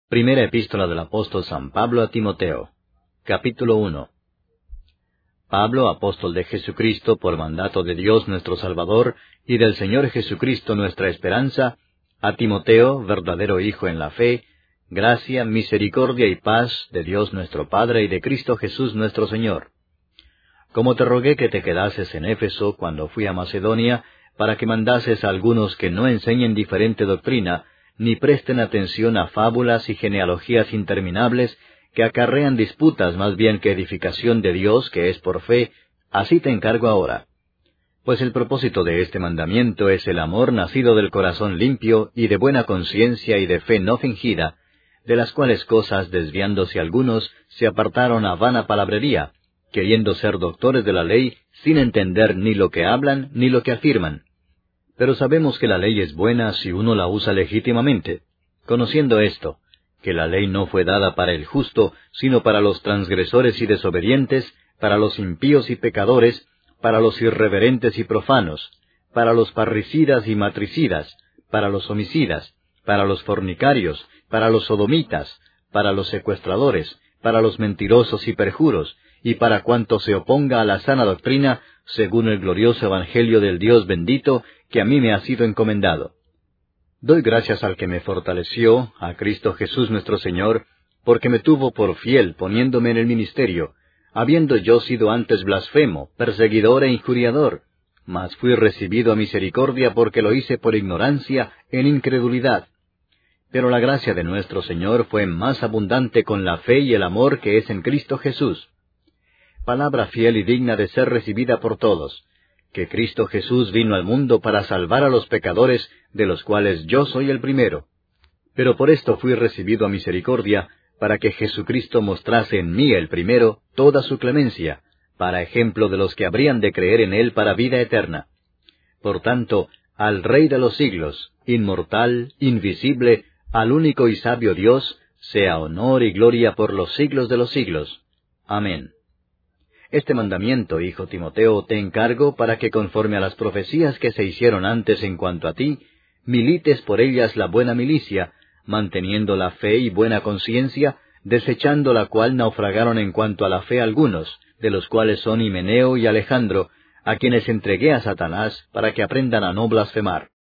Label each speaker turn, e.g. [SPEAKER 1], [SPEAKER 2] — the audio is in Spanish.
[SPEAKER 1] Primera epístola del apóstol San Pablo a Timoteo. Capítulo 1. Pablo, apóstol de Jesucristo, por mandato de Dios nuestro Salvador, y del Señor Jesucristo nuestra esperanza, a Timoteo, verdadero hijo en la fe, gracia, misericordia y paz de Dios nuestro Padre y de Cristo Jesús nuestro Señor. Como te rogué que te quedases en Éfeso cuando fui a Macedonia, para que mandases a algunos que no enseñen diferente doctrina, ni presten atención a fábulas y genealogías interminables que acarrean disputas más bien que edificación de Dios que es por fe, así te encargo ahora. Pues el propósito de este mandamiento es el amor nacido del corazón limpio y de buena conciencia y de fe no fingida, de las cuales cosas, desviándose algunos, se apartaron a vana palabrería, queriendo ser doctores de la ley, sin entender ni lo que hablan ni lo que afirman. Pero sabemos que la ley es buena si uno la usa legítimamente, conociendo esto, que la ley no fue dada para el justo, sino para los transgresores y desobedientes, para los impíos y pecadores, para los irreverentes y profanos, para los parricidas y matricidas, para los homicidas, para los fornicarios, para los sodomitas, para los secuestradores, para los mentirosos y perjuros, y para cuanto se oponga a la sana doctrina, según el glorioso evangelio del Dios bendito, que a mí me ha sido encomendado. Doy gracias al que me fortaleció, a Cristo Jesús nuestro Señor, porque me tuvo por fiel poniéndome en el ministerio, habiendo yo sido antes blasfemo, perseguidor e injuriador, mas fui recibido a misericordia porque lo hice por ignorancia, en incredulidad. Pero la gracia de nuestro Señor fue más abundante con la fe y el amor que es en Cristo Jesús. Palabra fiel y digna de ser recibida por todos, que Cristo Jesús vino al mundo para salvar a los pecadores, de los cuales yo soy el primero. Pero por esto fui recibido a misericordia, para que Jesucristo mostrase en mí el primero toda su clemencia, para ejemplo de los que habrían de creer en Él para vida eterna. Por tanto, al Rey de los siglos, inmortal, invisible, al único y sabio Dios, sea honor y gloria por los siglos de los siglos. Amén. Este mandamiento, hijo Timoteo, te encargo para que conforme a las profecías que se hicieron antes en cuanto a ti, milites por ellas la buena milicia, manteniendo la fe y buena conciencia, desechando la cual naufragaron en cuanto a la fe algunos, de los cuales son Himeneo y Alejandro, a quienes entregué a Satanás para que aprendan a no blasfemar.